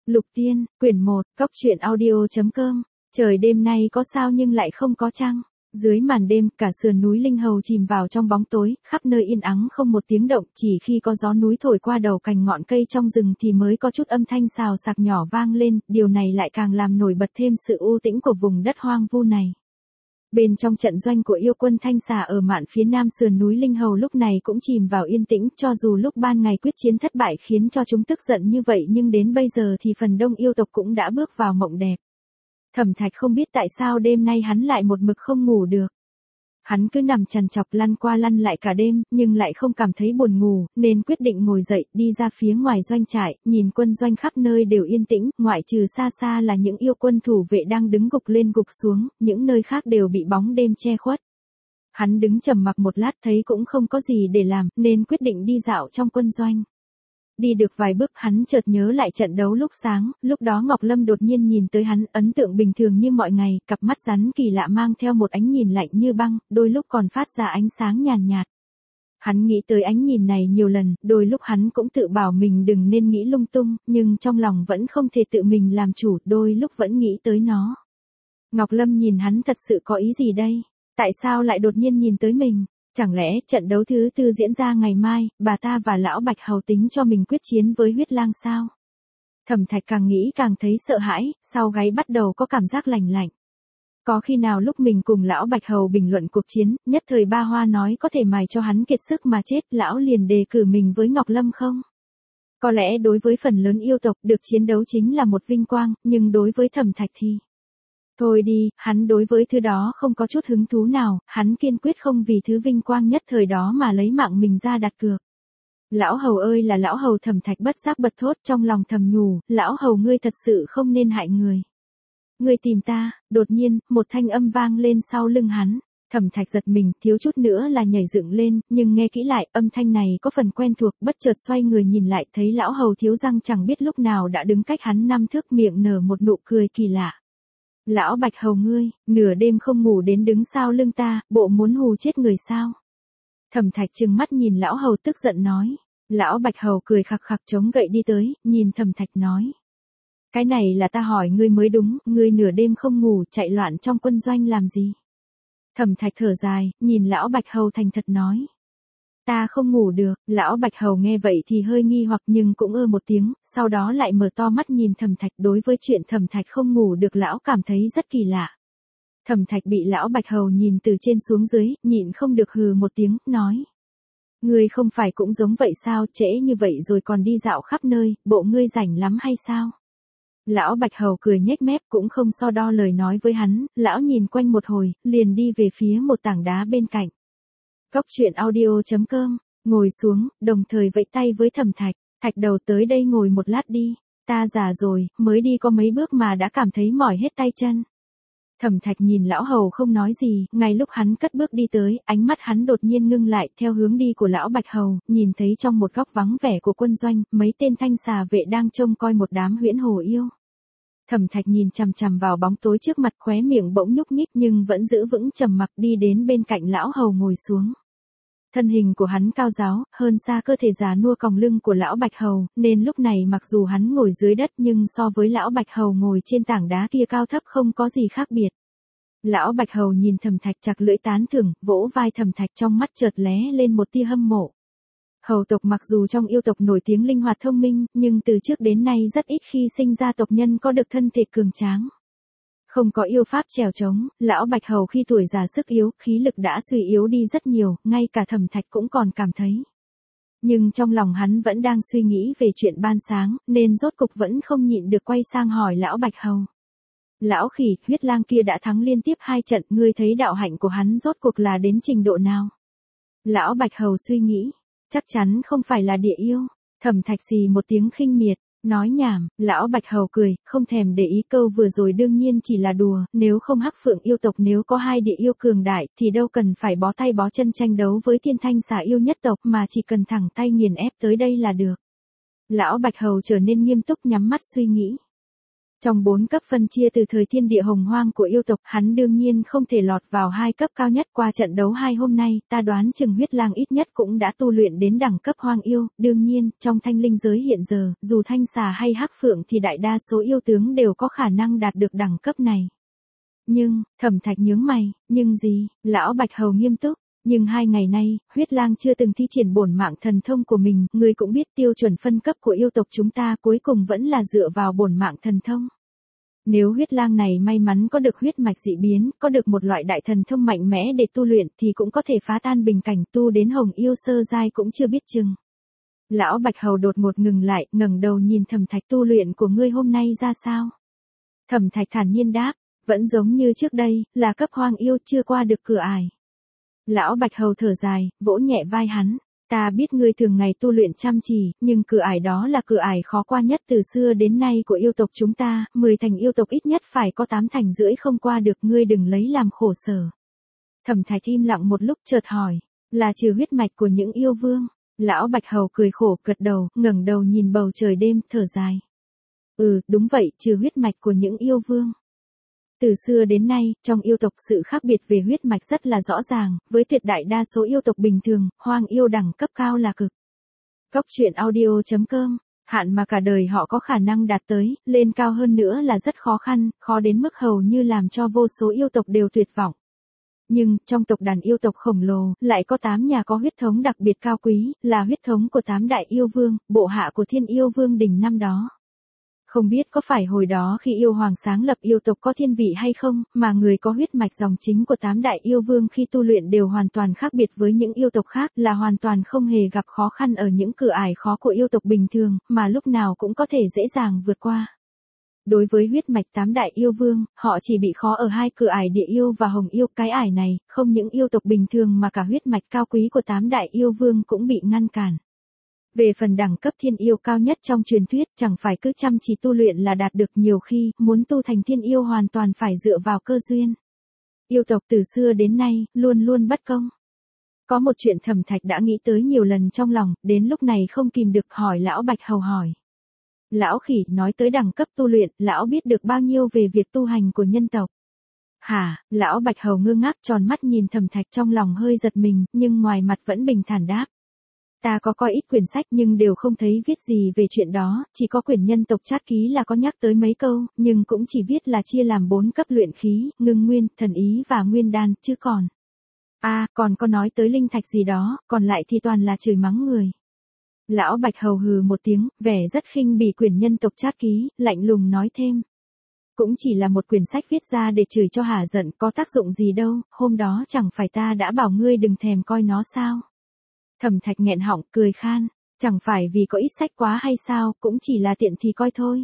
Lục Tiên, quyển 1, Cốc truyện audio.com. Trời đêm nay có sao nhưng lại không có trăng. Dưới màn đêm, cả sườn núi Linh Hầu chìm vào trong bóng tối, khắp nơi yên ắng không một tiếng động, chỉ khi có gió núi thổi qua đầu cành ngọn cây trong rừng thì mới có chút âm thanh xào xạc nhỏ vang lên, điều này lại càng làm nổi bật thêm sự u tĩnh của vùng đất hoang vu này. Bên trong trận doanh của yêu quân Thanh Xà ở mạn phía nam sườn núi Linh Hầu lúc này cũng chìm vào yên tĩnh, cho dù lúc ban ngày quyết chiến thất bại khiến cho chúng tức giận như vậy nhưng đến bây giờ thì phần đông yêu tộc cũng đã bước vào mộng đẹp. Thẩm Thạch không biết tại sao đêm nay hắn lại một mực không ngủ được. Hắn cứ nằm trằn trọc lăn qua lăn lại cả đêm, nhưng lại không cảm thấy buồn ngủ, nên quyết định ngồi dậy, đi ra phía ngoài doanh trại, nhìn quân doanh khắp nơi đều yên tĩnh, ngoại trừ xa xa là những yêu quân thủ vệ đang đứng gục lên gục xuống, những nơi khác đều bị bóng đêm che khuất. Hắn đứng trầm mặc một lát thấy cũng không có gì để làm, nên quyết định đi dạo trong quân doanh. Đi được vài bước hắn chợt nhớ lại trận đấu lúc sáng, lúc đó Ngọc Lâm đột nhiên nhìn tới hắn, ấn tượng bình thường như mọi ngày, cặp mắt rắn kỳ lạ mang theo một ánh nhìn lạnh như băng, đôi lúc còn phát ra ánh sáng nhàn nhạt. Hắn nghĩ tới ánh nhìn này nhiều lần, đôi lúc hắn cũng tự bảo mình đừng nên nghĩ lung tung, nhưng trong lòng vẫn không thể tự mình làm chủ, đôi lúc vẫn nghĩ tới nó. Ngọc Lâm nhìn hắn thật sự có ý gì đây? Tại sao lại đột nhiên nhìn tới mình? Chẳng lẽ trận đấu thứ 4 diễn ra ngày mai, bà ta và lão Bạch Hầu tính cho mình quyết chiến với huyết lang sao? Thẩm Thạch càng nghĩ càng thấy sợ hãi, sau gáy bắt đầu có cảm giác lạnh lạnh. Có khi nào lúc mình cùng lão Bạch Hầu bình luận cuộc chiến, nhất thời Ba Hoa nói có thể mài cho hắn kiệt sức mà chết, lão liền đề cử mình với Ngọc Lâm không? Có lẽ đối với phần lớn yêu tộc được chiến đấu chính là một vinh quang, nhưng đối với Thẩm Thạch thì... Thôi đi, hắn đối với thứ đó không có chút hứng thú nào, hắn kiên quyết không vì thứ vinh quang nhất thời đó mà lấy mạng mình ra đặt cược. Lão Hầu ơi là Lão Hầu, Thẩm Thạch bất giác bật thốt trong lòng thầm nhủ, Lão Hầu ngươi thật sự không nên hại người. Ngươi tìm ta, đột nhiên, một thanh âm vang lên sau lưng hắn. Thẩm Thạch giật mình, thiếu chút nữa là nhảy dựng lên, nhưng nghe kỹ lại, âm thanh này có phần quen thuộc, bất chợt xoay người nhìn lại thấy Lão Hầu thiếu răng chẳng biết lúc nào đã đứng cách hắn 5 thước, miệng nở một nụ cười kỳ lạ. Lão Bạch Hầu ngươi, nửa đêm không ngủ đến đứng sau lưng ta, bộ muốn hù chết người sao? Thẩm Thạch trừng mắt nhìn Lão Hầu tức giận nói. Lão Bạch Hầu cười khặc khặc chống gậy đi tới, nhìn Thẩm Thạch nói. Cái này là ta hỏi ngươi mới đúng, ngươi nửa đêm không ngủ chạy loạn trong quân doanh làm gì? Thẩm Thạch thở dài, nhìn Lão Bạch Hầu thành thật nói. Ta không ngủ được, Lão Bạch Hầu nghe vậy thì hơi nghi hoặc nhưng cũng một tiếng, sau đó lại mở to mắt nhìn Thẩm Thạch. Đối với chuyện Thẩm Thạch không ngủ được lão cảm thấy rất kỳ lạ. Thẩm Thạch bị Lão Bạch Hầu nhìn từ trên xuống dưới, nhịn không được hừ một tiếng, nói. Ngươi không phải cũng giống vậy sao, trễ như vậy rồi còn đi dạo khắp nơi, bộ ngươi rảnh lắm hay sao? Lão Bạch Hầu cười nhếch mép cũng không so đo lời nói với hắn, lão nhìn quanh một hồi, liền đi về phía một tảng đá bên cạnh. Cốc truyện audio.com, ngồi xuống, đồng thời vẫy tay với Thẩm Thạch, Thạch đầu tới đây ngồi một lát đi, ta già rồi, mới đi có mấy bước mà đã cảm thấy mỏi hết tay chân. Thẩm Thạch nhìn Lão Hầu không nói gì, ngay lúc hắn cất bước đi tới, ánh mắt hắn đột nhiên ngưng lại theo hướng đi của Lão Bạch Hầu, nhìn thấy trong một góc vắng vẻ của quân doanh, mấy tên thanh xà vệ đang trông coi một đám huyễn hồ yêu. Thẩm Thạch nhìn chằm chằm vào bóng tối trước mặt, khóe miệng bỗng nhúc nhích nhưng vẫn giữ vững trầm mặc, đi đến bên cạnh Lão Hầu ngồi xuống. Thân hình của hắn cao ráo, hơn xa cơ thể già nua còng lưng của Lão Bạch Hầu, nên lúc này mặc dù hắn ngồi dưới đất nhưng so với Lão Bạch Hầu ngồi trên tảng đá kia cao thấp không có gì khác biệt. Lão Bạch Hầu nhìn Thẩm Thạch chặt lưỡi tán thưởng, vỗ vai Thẩm Thạch, trong mắt chợt lóe lên một tia hâm mộ. Hầu tộc mặc dù trong yêu tộc nổi tiếng linh hoạt thông minh, nhưng từ trước đến nay rất ít khi sinh ra tộc nhân có được thân thể cường tráng. Không có yêu pháp trèo trống, Lão Bạch Hầu khi tuổi già sức yếu, khí lực đã suy yếu đi rất nhiều, ngay cả Thẩm Thạch cũng còn cảm thấy. Nhưng trong lòng hắn vẫn đang suy nghĩ về chuyện ban sáng, nên rốt cục vẫn không nhịn được quay sang hỏi Lão Bạch Hầu. Lão Khỉ, huyết lang kia đã thắng liên tiếp 2 trận, ngươi thấy đạo hạnh của hắn rốt cuộc là đến trình độ nào? Lão Bạch Hầu suy nghĩ, chắc chắn không phải là địa yêu. Thẩm Thạch xì một tiếng khinh miệt. Nói nhảm, Lão Bạch Hầu cười, không thèm để ý câu vừa rồi đương nhiên chỉ là đùa, nếu không Hắc Phượng yêu tộc nếu có 2 địa yêu cường đại thì đâu cần phải bó tay bó chân tranh đấu với Thiên Thanh xà yêu nhất tộc mà chỉ cần thẳng tay nghiền ép tới đây là được. Lão Bạch Hầu trở nên nghiêm túc nhắm mắt suy nghĩ. Trong 4 cấp phân chia từ thời thiên địa hồng hoang của yêu tộc, hắn đương nhiên không thể lọt vào 2 cấp cao nhất. Qua trận đấu 2 hôm nay, ta đoán chừng huyết lang ít nhất cũng đã tu luyện đến đẳng cấp hoang yêu. Đương nhiên, trong thanh linh giới hiện giờ, dù thanh xà hay hắc phượng thì đại đa số yêu tướng đều có khả năng đạt được đẳng cấp này. Nhưng, Thẩm Thạch nhướng mày, nhưng gì? Lão Bạch Hầu nghiêm túc. Nhưng 2 ngày nay, huyết lang chưa từng thi triển bổn mạng thần thông của mình, ngươi cũng biết tiêu chuẩn phân cấp của yêu tộc chúng ta cuối cùng vẫn là dựa vào bổn mạng thần thông. Nếu huyết lang này may mắn có được huyết mạch dị biến, có được một loại đại thần thông mạnh mẽ để tu luyện thì cũng có thể phá tan bình cảnh, tu đến hồng yêu sơ giai cũng chưa biết chừng. Lão Bạch Hầu đột ngột ngừng lại, ngẩng đầu nhìn Thẩm Thạch, tu luyện của ngươi hôm nay ra sao? Thẩm Thạch thản nhiên đáp, vẫn giống như trước đây, là cấp hoang yêu, chưa qua được cửa ải. Lão Bạch Hầu thở dài, vỗ nhẹ vai hắn. Ta biết ngươi thường ngày tu luyện chăm chỉ, nhưng cửa ải đó là cửa ải khó qua nhất từ xưa đến nay của yêu tộc chúng ta, 10 thành yêu tộc ít nhất phải có 8 thành rưỡi không qua được, ngươi đừng lấy làm khổ sở. Thẩm Thạch im lặng một lúc chợt hỏi, là trừ huyết mạch của những yêu vương? Lão Bạch Hầu cười khổ, gật đầu, ngẩng đầu nhìn bầu trời đêm, thở dài. Đúng vậy, trừ huyết mạch của những yêu vương. Từ xưa đến nay, trong yêu tộc sự khác biệt về huyết mạch rất là rõ ràng, với tuyệt đại đa số yêu tộc bình thường, hoang yêu đẳng cấp cao là cực. Cốc truyện audio.com, hạn mà cả đời họ có khả năng đạt tới, lên cao hơn nữa là rất khó khăn, khó đến mức hầu như làm cho vô số yêu tộc đều tuyệt vọng. Nhưng, trong tộc đàn yêu tộc khổng lồ, lại có 8 nhà có huyết thống đặc biệt cao quý, là huyết thống của 8 đại yêu vương, bộ hạ của Thiên Yêu Vương đỉnh năm đó. Không biết có phải hồi đó khi yêu hoàng sáng lập yêu tộc có thiên vị hay không, mà người có huyết mạch dòng chính của 8 đại yêu vương khi tu luyện đều hoàn toàn khác biệt với những yêu tộc khác, là hoàn toàn không hề gặp khó khăn ở những cửa ải khó của yêu tộc bình thường, mà lúc nào cũng có thể dễ dàng vượt qua. Đối với huyết mạch 8 đại yêu vương, họ chỉ bị khó ở 2 cửa ải địa yêu và hồng yêu, cái ải này, không những yêu tộc bình thường mà cả huyết mạch cao quý của 8 đại yêu vương cũng bị ngăn cản. Về phần đẳng cấp thiên yêu cao nhất trong truyền thuyết, chẳng phải cứ chăm chỉ tu luyện là đạt được, nhiều khi, muốn tu thành thiên yêu hoàn toàn phải dựa vào cơ duyên. Yêu tộc từ xưa đến nay, luôn luôn bất công. Có một chuyện Thẩm Thạch đã nghĩ tới nhiều lần trong lòng, đến lúc này không kìm được hỏi Lão Bạch Hầu hỏi. Lão Khỉ, nói tới đẳng cấp tu luyện, Lão biết được bao nhiêu về việc tu hành của nhân tộc? Hả? Lão Bạch Hầu ngơ ngác tròn mắt nhìn Thẩm Thạch, trong lòng hơi giật mình, nhưng ngoài mặt vẫn bình thản đáp. Ta có coi ít quyển sách nhưng đều không thấy viết gì về chuyện đó, chỉ có quyển nhân tộc Trát Ký là có nhắc tới mấy câu, nhưng cũng chỉ viết là chia làm 4 cấp luyện khí, ngưng nguyên, thần ý và nguyên đan, chứ còn. Còn có nói tới linh thạch gì đó, còn lại thì toàn là chửi mắng người. Lão Bạch Hầu hừ một tiếng, vẻ rất khinh bỉ quyển nhân tộc Trát Ký, lạnh lùng nói thêm. Cũng chỉ là một quyển sách viết ra để chửi cho hả giận, có tác dụng gì đâu, hôm đó chẳng phải ta đã bảo ngươi đừng thèm coi nó sao. Thẩm Thạch nghẹn họng, cười khan, chẳng phải vì có ít sách quá hay sao, cũng chỉ là tiện thì coi thôi.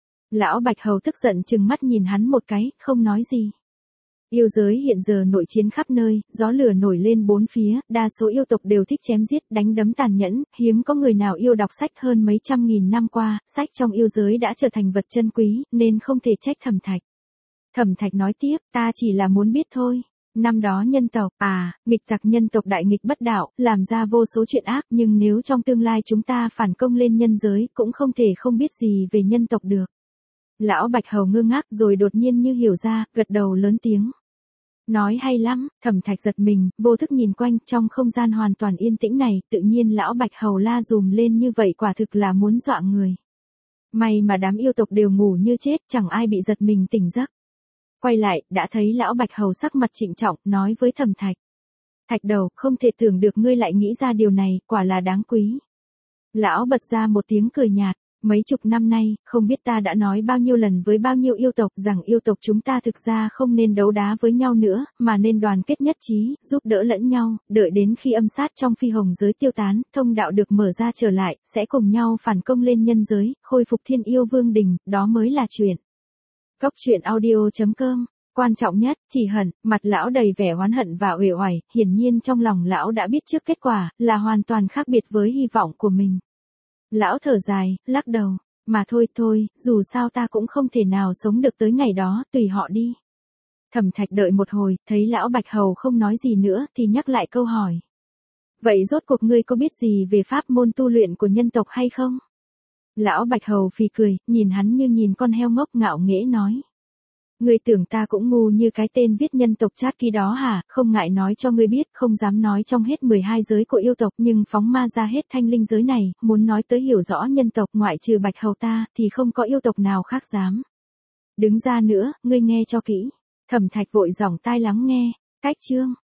Lão Bạch Hầu tức giận trừng mắt nhìn hắn một cái, không nói gì. Yêu giới hiện giờ nội chiến khắp nơi, gió lửa nổi lên bốn phía, đa số yêu tộc đều thích chém giết, đánh đấm tàn nhẫn, hiếm có người nào yêu đọc sách. Hơn mấy trăm nghìn năm qua, sách trong yêu giới đã trở thành vật chân quý, nên không thể trách Thẩm Thạch. Thẩm Thạch nói tiếp, ta chỉ là muốn biết thôi. Năm đó nhân tộc, nghịch tặc nhân tộc đại nghịch bất đạo, làm ra vô số chuyện ác, nhưng nếu trong tương lai chúng ta phản công lên nhân giới, cũng không thể không biết gì về nhân tộc được. Lão Bạch Hầu ngơ ngác rồi đột nhiên như hiểu ra, gật đầu lớn tiếng. Nói hay lắm. Thẩm Thạch giật mình, vô thức nhìn quanh, trong không gian hoàn toàn yên tĩnh này, tự nhiên Lão Bạch Hầu la dùm lên như vậy quả thực là muốn dọa người. May mà đám yêu tộc đều ngủ như chết, chẳng ai bị giật mình tỉnh giấc. Quay lại, đã thấy Lão Bạch Hầu sắc mặt trịnh trọng, nói với Thẩm Thạch. Thạch đầu, không thể tưởng được ngươi lại nghĩ ra điều này, quả là đáng quý. Lão bật ra một tiếng cười nhạt. Mấy chục năm nay, không biết ta đã nói bao nhiêu lần với bao nhiêu yêu tộc rằng yêu tộc chúng ta thực ra không nên đấu đá với nhau nữa, mà nên đoàn kết nhất trí, giúp đỡ lẫn nhau, đợi đến khi âm sát trong phi hồng giới tiêu tán, thông đạo được mở ra trở lại, sẽ cùng nhau phản công lên nhân giới, khôi phục Thiên Yêu Vương đình, đó mới là chuyện. Cốc truyện audio.com. Quan trọng nhất, chỉ hận, mặt lão đầy vẻ oán hận và uể oải, hiển nhiên trong lòng lão đã biết trước kết quả, là hoàn toàn khác biệt với hy vọng của mình. Lão thở dài, lắc đầu, mà thôi, dù sao ta cũng không thể nào sống được tới ngày đó, tùy họ đi. Thẩm Thạch đợi một hồi, thấy Lão Bạch Hầu không nói gì nữa, thì nhắc lại câu hỏi. Vậy rốt cuộc ngươi có biết gì về pháp môn tu luyện của nhân tộc hay không? Lão Bạch Hầu phì cười, nhìn hắn như nhìn con heo ngốc, ngạo nghễ nói. Ngươi tưởng ta cũng ngu như cái tên viết nhân tộc Chát Ký đó hả? Không ngại nói cho ngươi biết, không dám nói trong hết 12 giới của yêu tộc, nhưng phóng ma ra hết thanh linh giới này, muốn nói tới hiểu rõ nhân tộc ngoại trừ Bạch Hầu ta, thì không có yêu tộc nào khác dám. Đứng ra nữa, ngươi nghe cho kỹ. Thẩm Thạch vội giỏng tai lắng nghe. Cách chương